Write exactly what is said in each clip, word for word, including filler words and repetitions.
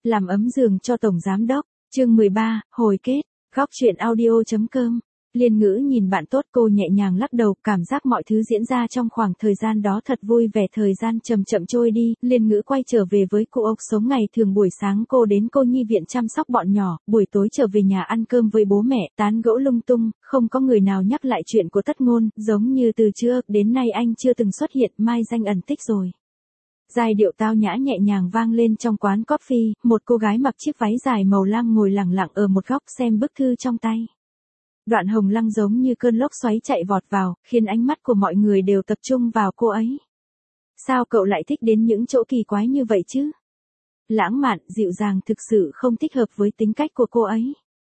làm ấm giường cho tổng giám đốc. Chương mười ba, hồi kết. Góc truyện audio.com. Liên Ngữ nhìn bạn tốt cô nhẹ nhàng lắc đầu, cảm giác mọi thứ diễn ra trong khoảng thời gian đó thật vui vẻ. Thời gian chậm chậm trôi đi, Liên Ngữ quay trở về với cô ốc sống ngày thường. Buổi sáng cô đến cô nhi viện chăm sóc bọn nhỏ, buổi tối trở về nhà ăn cơm với bố mẹ, tán gẫu lung tung, không có người nào nhắc lại chuyện của Tất Ngôn, giống như từ trước đến nay anh chưa từng xuất hiện, mai danh ẩn tích rồi. Giai điệu tao nhã nhẹ nhàng vang lên trong quán coffee, một cô gái mặc chiếc váy dài màu lam ngồi lẳng lặng ở một góc xem bức thư trong tay. Đoạn Hồng Lăng giống như cơn lốc xoáy chạy vọt vào, khiến ánh mắt của mọi người đều tập trung vào cô ấy. Sao cậu lại thích đến những chỗ kỳ quái như vậy chứ? Lãng mạn, dịu dàng thực sự không thích hợp với tính cách của cô ấy.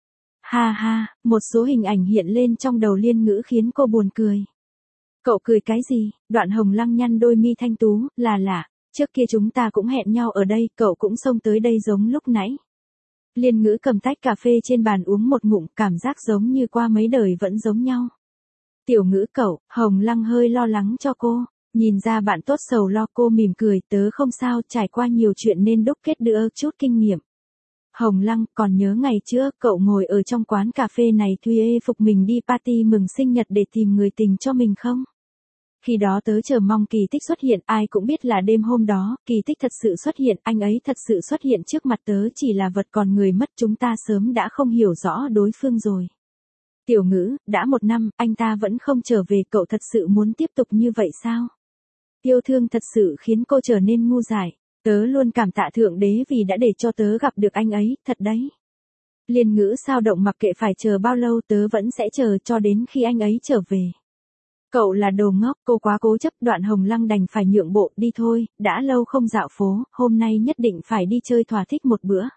Ha ha, một số hình ảnh hiện lên trong đầu Liên Ngữ khiến cô buồn cười. Cậu cười cái gì? Đoạn Hồng Lăng nhăn đôi mi thanh tú, là lạ, trước kia chúng ta cũng hẹn nhau ở đây, cậu cũng xông tới đây giống lúc nãy. Liên Ngữ cầm tách cà phê trên bàn uống một ngụm, cảm giác giống như qua mấy đời vẫn giống nhau. Tiểu Ngữ cậu, Hồng Lăng hơi lo lắng cho cô, nhìn ra bạn tốt sầu lo, cô mỉm cười, tớ không sao, trải qua nhiều chuyện nên đúc kết được chút kinh nghiệm. Hồng Lăng, còn nhớ ngày trước cậu ngồi ở trong quán cà phê này thuê phục mình đi party mừng sinh nhật để tìm người tình cho mình không? Khi đó tớ chờ mong kỳ tích xuất hiện, ai cũng biết là đêm hôm đó, kỳ tích thật sự xuất hiện, anh ấy thật sự xuất hiện trước mặt tớ, chỉ là vật còn người mất, chúng ta sớm đã không hiểu rõ đối phương rồi. Tiểu Ngữ, đã một năm, anh ta vẫn không trở về, cậu thật sự muốn tiếp tục như vậy sao? Yêu thương thật sự khiến cô trở nên ngu dại, tớ luôn cảm tạ Thượng Đế vì đã để cho tớ gặp được anh ấy, thật đấy. Liên Ngữ sao động, mặc kệ phải chờ bao lâu tớ vẫn sẽ chờ cho đến khi anh ấy trở về. Cậu là đồ ngốc, cô quá cố chấp. Đoạn Hồng Lăng đành phải nhượng bộ, đi thôi, đã lâu không dạo phố, hôm nay nhất định phải đi chơi thỏa thích một bữa.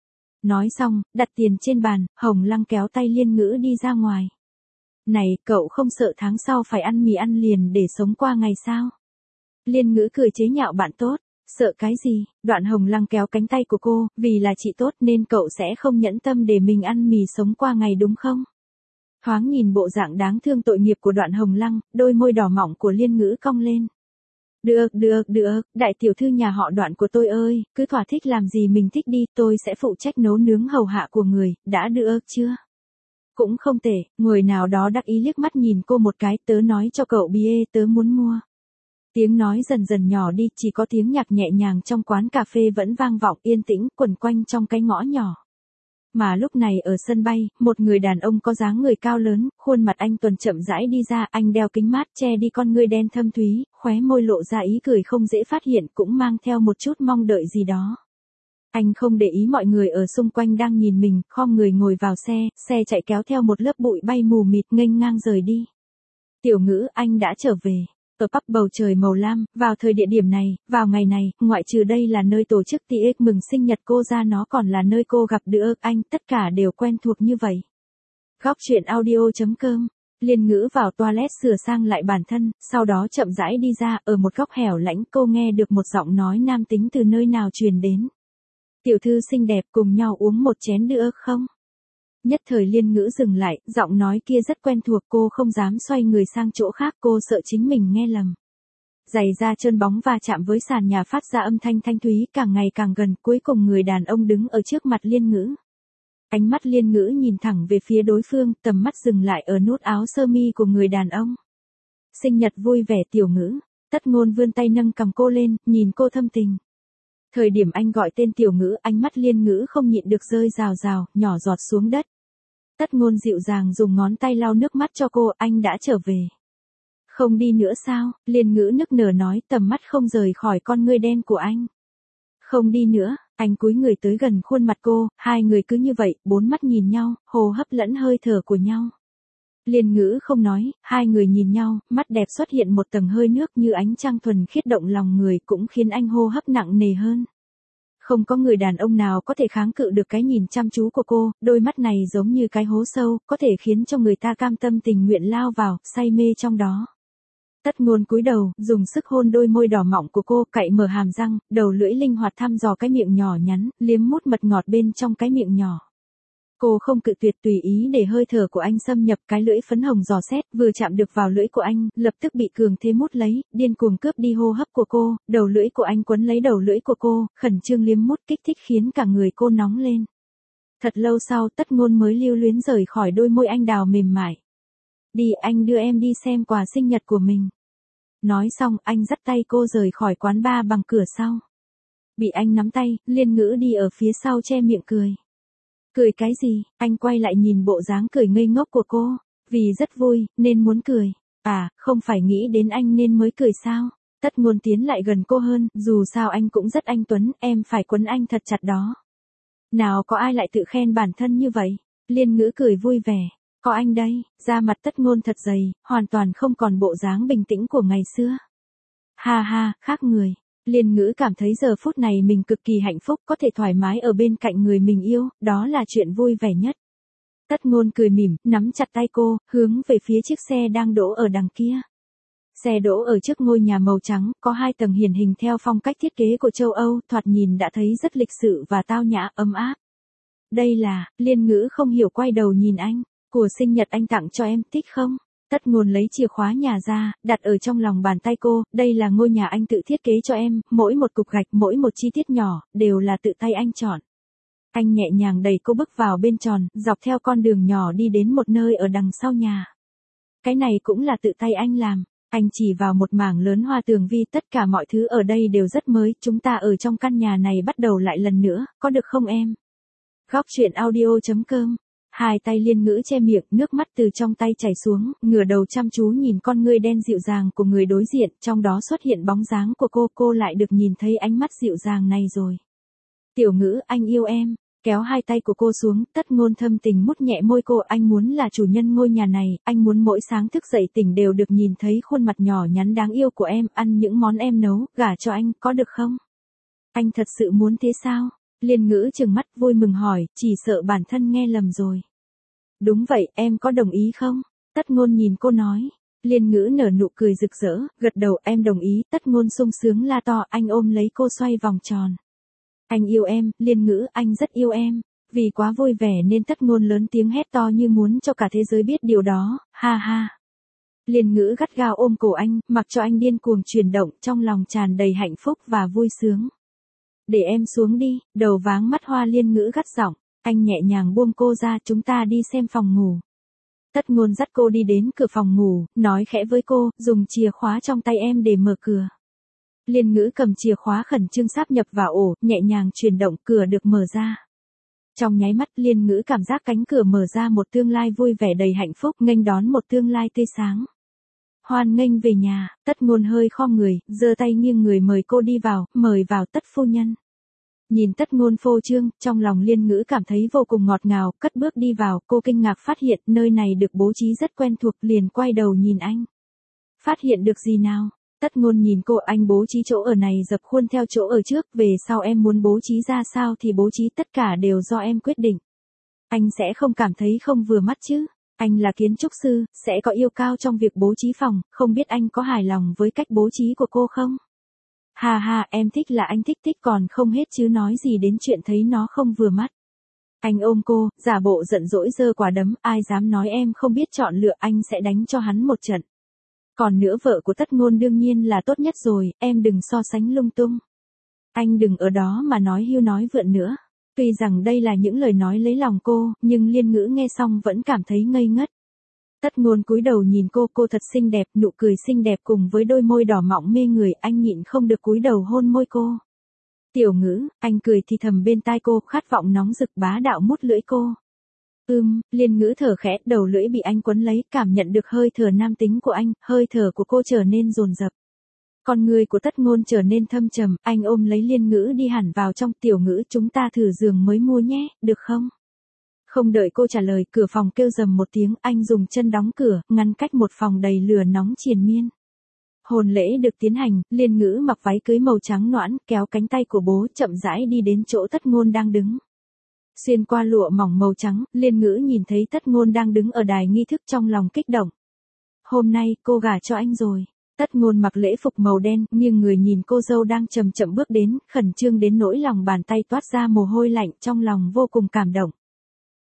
Nói xong, đặt tiền trên bàn, Hồng Lăng kéo tay Liên Ngữ đi ra ngoài. Này, cậu không sợ tháng sau phải ăn mì ăn liền để sống qua ngày sao? Liên Ngữ cười chế nhạo bạn tốt, sợ cái gì? Đoạn Hồng Lăng kéo cánh tay của cô, vì là chị tốt nên cậu sẽ không nhẫn tâm để mình ăn mì sống qua ngày đúng không? Thoáng nhìn bộ dạng đáng thương tội nghiệp của Đoạn Hồng Lăng, đôi môi đỏ mọng của Liên Ngữ cong lên. Được, được, được, đại tiểu thư nhà họ Đoạn của tôi ơi, cứ thỏa thích làm gì mình thích đi, tôi sẽ phụ trách nấu nướng hầu hạ của người, đã được chưa? Cũng không tệ, người nào đó đắc ý liếc mắt nhìn cô một cái, tớ nói cho cậu bia, tớ muốn mua. Tiếng nói dần dần nhỏ đi, chỉ có tiếng nhạc nhẹ nhàng trong quán cà phê vẫn vang vọng yên tĩnh quẩn quanh trong cái ngõ nhỏ. Mà lúc này ở sân bay, một người đàn ông có dáng người cao lớn, khuôn mặt anh tuấn chậm rãi đi ra, anh đeo kính mát che đi con ngươi đen thâm thúy, khóe môi lộ ra ý cười không dễ phát hiện, cũng mang theo một chút mong đợi gì đó. Anh không để ý mọi người ở xung quanh đang nhìn mình, khom người ngồi vào xe, xe chạy kéo theo một lớp bụi bay mù mịt nghênh ngang rời đi. Tiểu Ngữ, anh đã trở về. Ở Bắc bầu trời màu lam, vào thời địa điểm này, vào ngày này, ngoại trừ đây là nơi tổ chức tiệc mừng sinh nhật cô ra, nó còn là nơi cô gặp được anh, tất cả đều quen thuộc như vậy. Góc truyện audio.com. Liên Ngữ vào toilet sửa sang lại bản thân, sau đó chậm rãi đi ra, ở một góc hẻo lánh cô nghe được một giọng nói nam tính từ nơi nào truyền đến. Tiểu thư xinh đẹp, cùng nhau uống một chén được không? Nhất thời Liên Ngữ dừng lại, giọng nói kia rất quen thuộc, cô không dám xoay người sang chỗ khác, cô sợ chính mình nghe lầm. Giày da trơn bóng va chạm với sàn nhà phát ra âm thanh thanh thúy, càng ngày càng gần, cuối cùng người đàn ông đứng ở trước mặt Liên Ngữ. Ánh mắt Liên Ngữ nhìn thẳng về phía đối phương, tầm mắt dừng lại ở nút áo sơ mi của người đàn ông. Sinh nhật vui vẻ Tiểu Ngữ. Tất Ngôn vươn tay nâng cầm cô lên, nhìn cô thâm tình. Thời điểm anh gọi tên Tiểu Ngữ, ánh mắt Liên Ngữ không nhịn được rơi rào rào, nhỏ giọt xuống đất. Tất Ngôn dịu dàng dùng ngón tay lau nước mắt cho cô, anh đã trở về. Không đi nữa sao? Liên Ngữ nức nở nói, tầm mắt không rời khỏi con ngươi đen của anh. Không đi nữa, anh cúi người tới gần khuôn mặt cô, hai người cứ như vậy, bốn mắt nhìn nhau, hô hấp lẫn hơi thở của nhau. Liên Ngữ không nói, hai người nhìn nhau, mắt đẹp xuất hiện một tầng hơi nước như ánh trăng thuần khiết động lòng người, cũng khiến anh hô hấp nặng nề hơn. Không có người đàn ông nào có thể kháng cự được cái nhìn chăm chú của cô, đôi mắt này giống như cái hố sâu, có thể khiến cho người ta cam tâm tình nguyện lao vào, say mê trong đó. Tất Ngôn cúi đầu, dùng sức hôn đôi môi đỏ mọng của cô, cạy mở hàm răng, đầu lưỡi linh hoạt thăm dò cái miệng nhỏ nhắn, liếm mút mật ngọt bên trong cái miệng nhỏ. Cô không cự tuyệt, tùy ý để hơi thở của anh xâm nhập, cái lưỡi phấn hồng dò xét, vừa chạm được vào lưỡi của anh, lập tức bị cường thế mút lấy, điên cuồng cướp đi hô hấp của cô, đầu lưỡi của anh quấn lấy đầu lưỡi của cô, khẩn trương liếm mút kích thích khiến cả người cô nóng lên. Thật lâu sau, Tất Ngôn mới lưu luyến rời khỏi đôi môi anh đào mềm mại. Đi, anh đưa em đi xem quà sinh nhật của mình. Nói xong, anh dắt tay cô rời khỏi quán bar bằng cửa sau. Bị anh nắm tay, Liên Ngữ đi ở phía sau che miệng cười. Cười cái gì? Anh quay lại nhìn bộ dáng cười ngây ngốc của cô. Vì rất vui, nên muốn cười. À, không phải nghĩ đến anh nên mới cười sao? Tất Ngôn tiến lại gần cô hơn, dù sao anh cũng rất anh tuấn, em phải quấn anh thật chặt đó. Nào có ai lại tự khen bản thân như vậy? Liên Ngữ cười vui vẻ. Có anh đây, da mặt Tất Ngôn thật dày, hoàn toàn không còn bộ dáng bình tĩnh của ngày xưa. Ha ha, khác người. Liên Ngữ cảm thấy giờ phút này mình cực kỳ hạnh phúc, có thể thoải mái ở bên cạnh người mình yêu, đó là chuyện vui vẻ nhất. Tất Ngôn cười mỉm, nắm chặt tay cô, hướng về phía chiếc xe đang đỗ ở đằng kia. Xe đỗ ở trước ngôi nhà màu trắng, có hai tầng hiển hình theo phong cách thiết kế của châu Âu, thoạt nhìn đã thấy rất lịch sự và tao nhã, ấm áp. Đây là, Liên Ngữ không hiểu quay đầu nhìn anh, của sinh nhật anh tặng cho em, thích không? Tất Ngôn lấy chìa khóa nhà ra, đặt ở trong lòng bàn tay cô, đây là ngôi nhà anh tự thiết kế cho em, mỗi một cục gạch, mỗi một chi tiết nhỏ, đều là tự tay anh chọn. Anh nhẹ nhàng đẩy cô bước vào bên tròn, dọc theo con đường nhỏ đi đến một nơi ở đằng sau nhà. Cái này cũng là tự tay anh làm. Anh chỉ vào một mảng lớn hoa tường vi, tất cả mọi thứ ở đây đều rất mới, chúng ta ở trong căn nhà này bắt đầu lại lần nữa, có được không em? Góc truyện audio chấm com. Hai tay Liên Ngữ che miệng, nước mắt từ trong tay chảy xuống, ngửa đầu chăm chú nhìn con ngươi đen dịu dàng của người đối diện, trong đó xuất hiện bóng dáng của cô, cô lại được nhìn thấy ánh mắt dịu dàng này rồi. Tiểu Ngữ, anh yêu em. Kéo hai tay của cô xuống, Tất Ngôn thâm tình mút nhẹ môi cô, anh muốn là chủ nhân ngôi nhà này, anh muốn mỗi sáng thức dậy tỉnh đều được nhìn thấy khuôn mặt nhỏ nhắn đáng yêu của em, ăn những món em nấu, gả cho anh, có được không? Anh thật sự muốn thế sao? Liên Ngữ trừng mắt vui mừng hỏi, chỉ sợ bản thân nghe lầm rồi. Đúng vậy, em có đồng ý không? Tất Ngôn nhìn cô nói. Liên Ngữ nở nụ cười rực rỡ, gật đầu, em đồng ý. Tất Ngôn sung sướng la to, anh ôm lấy cô xoay vòng tròn. Anh yêu em, Liên Ngữ, anh rất yêu em. Vì quá vui vẻ nên Tất Ngôn lớn tiếng hét to như muốn cho cả thế giới biết điều đó, ha ha. Liên Ngữ gắt gao ôm cổ anh, mặc cho anh điên cuồng chuyển động, trong lòng tràn đầy hạnh phúc và vui sướng. Để em xuống đi, đầu váng mắt hoa Liên Ngữ gắt giọng. Anh nhẹ nhàng buông cô ra, chúng ta đi xem phòng ngủ. Tất Ngôn dắt cô đi đến cửa phòng ngủ, nói khẽ với cô, dùng chìa khóa trong tay em để mở cửa. Liên Ngữ cầm chìa khóa khẩn trương sáp nhập vào ổ, nhẹ nhàng chuyển động, cửa được mở ra. Trong nháy mắt Liên Ngữ cảm giác cánh cửa mở ra một tương lai vui vẻ đầy hạnh phúc, nghênh đón một tương lai tươi sáng. Hoan nghênh về nhà, Tất Ngôn hơi khom người, giơ tay nghiêng người mời cô đi vào, mời vào Tất phu nhân. Nhìn Tất Ngôn phô trương, trong lòng Liên Ngữ cảm thấy vô cùng ngọt ngào, cất bước đi vào, cô kinh ngạc phát hiện nơi này được bố trí rất quen thuộc, liền quay đầu nhìn anh. Phát hiện được gì nào? Tất Ngôn nhìn cô, anh bố trí chỗ ở này dập khuôn theo chỗ ở trước, về sau em muốn bố trí ra sao thì bố trí, tất cả đều do em quyết định. Anh sẽ không cảm thấy không vừa mắt chứ? Anh là kiến trúc sư, sẽ có yêu cao trong việc bố trí phòng, không biết anh có hài lòng với cách bố trí của cô không? Ha ha, em thích là anh thích thích còn không hết chứ nói gì đến chuyện thấy nó không vừa mắt. Anh ôm cô, giả bộ giận dỗi giơ quả đấm, ai dám nói em không biết chọn lựa, anh sẽ đánh cho hắn một trận. Còn nữa vợ của Tất Ngôn đương nhiên là tốt nhất rồi, em đừng so sánh lung tung. Anh đừng ở đó mà nói hưu nói vượn nữa. Tuy rằng đây là những lời nói lấy lòng cô, nhưng Liên Ngữ nghe xong vẫn cảm thấy ngây ngất. Tất Ngôn cúi đầu nhìn cô, cô thật xinh đẹp, nụ cười xinh đẹp cùng với đôi môi đỏ mọng mê người, anh nhịn không được cúi đầu hôn môi cô. Tiểu Ngữ, anh cười thì thầm bên tai cô, khát vọng nóng rực bá đạo mút lưỡi cô. Ưm, Liên Ngữ thở khẽ, đầu lưỡi bị anh quấn lấy, cảm nhận được hơi thở nam tính của anh, hơi thở của cô trở nên dồn dập. Con người của Tất Ngôn trở nên thâm trầm, anh ôm lấy Liên Ngữ đi hẳn vào trong. Tiểu Ngữ, chúng ta thử giường mới mua nhé, được không? Không đợi cô trả lời, cửa phòng kêu rầm một tiếng, anh dùng chân đóng cửa, ngăn cách một phòng đầy lửa nóng triền miên. Hôn lễ được tiến hành, Liên Ngữ mặc váy cưới màu trắng nõn, kéo cánh tay của bố, chậm rãi đi đến chỗ Tất Ngôn đang đứng. Xuyên qua lụa mỏng màu trắng, Liên Ngữ nhìn thấy Tất Ngôn đang đứng ở đài nghi thức, trong lòng kích động. Hôm nay, cô gả cho anh rồi. Tất Ngôn mặc lễ phục màu đen, nghiêng người nhìn cô dâu đang chậm chậm bước đến, khẩn trương đến nỗi lòng bàn tay toát ra mồ hôi lạnh, trong lòng vô cùng cảm động.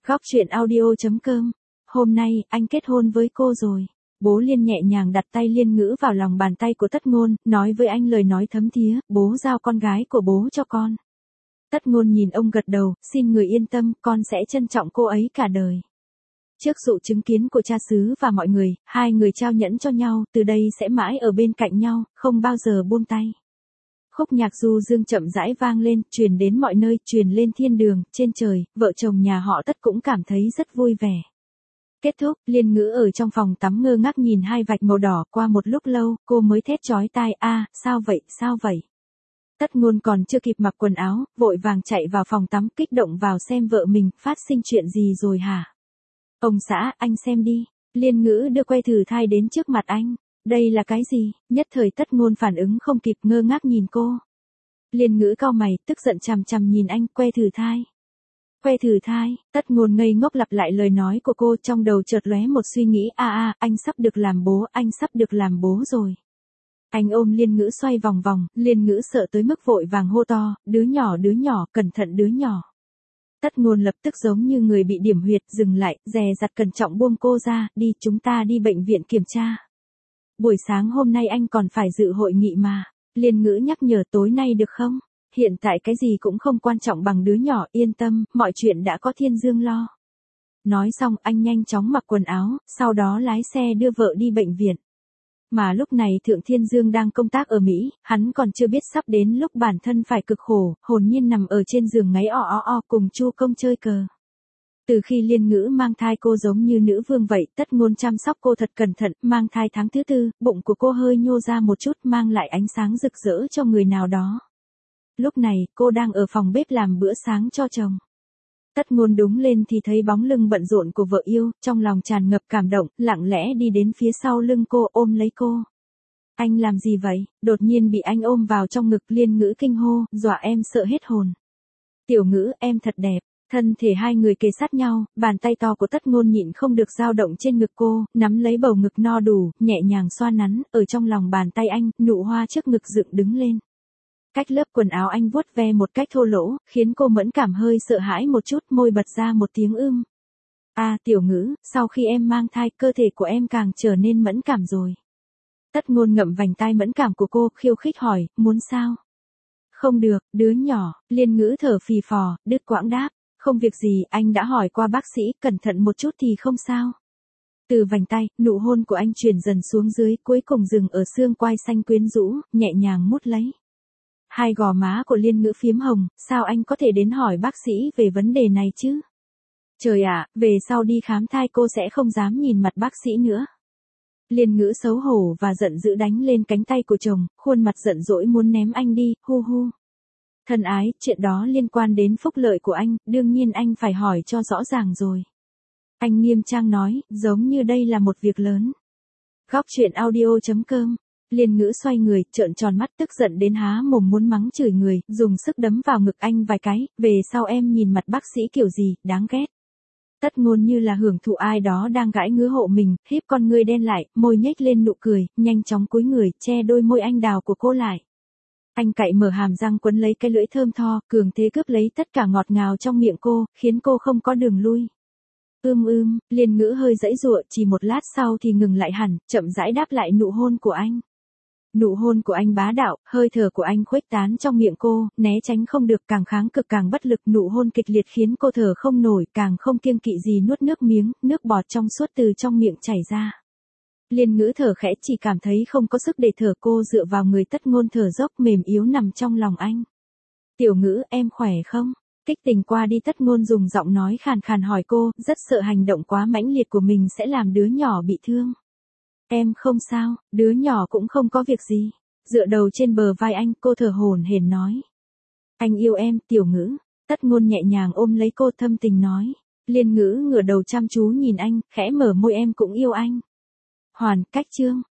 Góc chuyện audio chấm com. Hôm nay, anh kết hôn với cô rồi. Bố Liên nhẹ nhàng đặt tay Liên Ngữ vào lòng bàn tay của Tất Ngôn, nói với anh lời nói thấm thía, bố giao con gái của bố cho con. Tất Ngôn nhìn ông gật đầu, xin người yên tâm, con sẽ trân trọng cô ấy cả đời. Trước sự chứng kiến của cha xứ và mọi người, hai người trao nhẫn cho nhau, từ đây sẽ mãi ở bên cạnh nhau, không bao giờ buông tay. Khúc nhạc du dương chậm rãi vang lên, truyền đến mọi nơi, truyền lên thiên đường, trên trời, vợ chồng nhà họ Tất cũng cảm thấy rất vui vẻ. Kết thúc, Liên Ngữ ở trong phòng tắm ngơ ngác nhìn hai vạch màu đỏ, qua một lúc lâu, cô mới thét chói tai, a, sao vậy, sao vậy? Tất Ngôn còn chưa kịp mặc quần áo, vội vàng chạy vào phòng tắm, kích động vào xem vợ mình, phát sinh chuyện gì rồi hả? Ông xã, anh xem đi. Liên Ngữ đưa que thử thai đến trước mặt anh. Đây là cái gì? Nhất thời Tất Ngôn phản ứng không kịp, ngơ ngác nhìn cô. Liên Ngữ cau mày, tức giận chằm chằm nhìn anh, que thử thai. Que thử thai, Tất Ngôn ngây ngốc lặp lại lời nói của cô, trong đầu chợt lóe một suy nghĩ, a a, anh sắp được làm bố, anh sắp được làm bố rồi. Anh ôm Liên Ngữ xoay vòng vòng, Liên Ngữ sợ tới mức vội vàng hô to, đứa nhỏ đứa nhỏ, cẩn thận đứa nhỏ. Tất Ngôn lập tức giống như người bị điểm huyệt, dừng lại, dè dặt cẩn trọng buông cô ra, đi, chúng ta đi bệnh viện kiểm tra. Buổi sáng hôm nay anh còn phải dự hội nghị mà. Liên Ngữ nhắc nhở, tối nay được không? Hiện tại cái gì cũng không quan trọng bằng đứa nhỏ, yên tâm, mọi chuyện đã có Thiên Dương lo. Nói xong anh nhanh chóng mặc quần áo, sau đó lái xe đưa vợ đi bệnh viện. Mà lúc này Thượng Thiên Dương đang công tác ở Mỹ, hắn còn chưa biết sắp đến lúc bản thân phải cực khổ, hồn nhiên nằm ở trên giường ngáy o o o cùng Chu Công chơi cờ. Từ khi Liên Ngữ mang thai cô giống như nữ vương vậy, Tất Ngôn chăm sóc cô thật cẩn thận, mang thai tháng thứ tư, bụng của cô hơi nhô ra một chút, mang lại ánh sáng rực rỡ cho người nào đó. Lúc này, cô đang ở phòng bếp làm bữa sáng cho chồng. Tất Ngôn đúng lên thì thấy bóng lưng bận rộn của vợ yêu, trong lòng tràn ngập cảm động, lặng lẽ đi đến phía sau lưng cô, ôm lấy cô. Anh làm gì vậy? Đột nhiên bị anh ôm vào trong ngực, Liên Ngữ kinh hô, dọa em sợ hết hồn. Tiểu Ngữ, em thật đẹp. Thân thể hai người kề sát nhau, bàn tay to của Tất Ngôn nhịn không được dao động trên ngực cô, nắm lấy bầu ngực no đủ, nhẹ nhàng xoa nắn, ở trong lòng bàn tay anh, nụ hoa trước ngực dựng đứng lên. Cách lớp quần áo anh vuốt ve một cách thô lỗ, khiến cô mẫn cảm hơi sợ hãi một chút, môi bật ra một tiếng ưm. À, Tiểu Ngữ, sau khi em mang thai, cơ thể của em càng trở nên mẫn cảm rồi. Tất Ngôn ngậm vành tai mẫn cảm của cô, khiêu khích hỏi, muốn sao? Không được, đứa nhỏ. Liên Ngữ thở phì phò, đứt quãng đáp. Không việc gì, anh đã hỏi qua bác sĩ, cẩn thận một chút thì không sao. Từ vành tay, nụ hôn của anh truyền dần xuống dưới, cuối cùng dừng ở xương quai xanh quyến rũ, nhẹ nhàng mút lấy. Hai gò má của Liên Ngữ phiếm hồng, sao anh có thể đến hỏi bác sĩ về vấn đề này chứ? Trời ạ, về sau đi khám thai cô sẽ không dám nhìn mặt bác sĩ nữa. Liên Ngữ xấu hổ và giận dữ đánh lên cánh tay của chồng, khuôn mặt giận dỗi muốn ném anh đi, hu hu. Thân ái, chuyện đó liên quan đến phúc lợi của anh, đương nhiên anh phải hỏi cho rõ ràng rồi. Anh nghiêm trang nói, giống như đây là một việc lớn. Góc chuyện audio chấm com. Liên Ngữ xoay người, trợn tròn mắt, tức giận đến há mồm muốn mắng chửi người, dùng sức đấm vào ngực anh vài cái, về sau em nhìn mặt bác sĩ kiểu gì, đáng ghét. Tất Ngôn như là hưởng thụ ai đó đang gãi ngứa hộ mình, híp con ngươi đen lại, môi nhếch lên nụ cười, nhanh chóng cúi người, che đôi môi anh đào của cô lại. Anh cạy mở hàm răng quấn lấy cái lưỡi thơm tho, cường thế cướp lấy tất cả ngọt ngào trong miệng cô, khiến cô không có đường lui. Ưm ưm, Liên Ngữ hơi giãy giụa, chỉ một lát sau thì ngừng lại hẳn, chậm rãi đáp lại nụ hôn của anh. Nụ hôn của anh bá đạo, hơi thở của anh khuếch tán trong miệng cô, né tránh không được, càng kháng cực càng bất lực, nụ hôn kịch liệt khiến cô thở không nổi, càng không kiêng kỵ gì nuốt nước miếng, nước bọt trong suốt từ trong miệng chảy ra. Liên Ngữ thở khẽ, chỉ cảm thấy không có sức để thở, cô dựa vào người Tất Ngôn thở dốc mềm yếu nằm trong lòng anh. Tiểu Ngữ, em khỏe không? Kích tình qua đi, Tất Ngôn dùng giọng nói khàn khàn hỏi cô, rất sợ hành động quá mãnh liệt của mình sẽ làm đứa nhỏ bị thương. Em không sao, đứa nhỏ cũng không có việc gì. Dựa đầu trên bờ vai anh, cô thở hổn hển nói. Anh yêu em, Tiểu Ngữ. Tất Ngôn nhẹ nhàng ôm lấy cô, thâm tình nói. Liên Ngữ ngửa đầu chăm chú nhìn anh, khẽ mở môi, em cũng yêu anh. Hoàn, cách chương.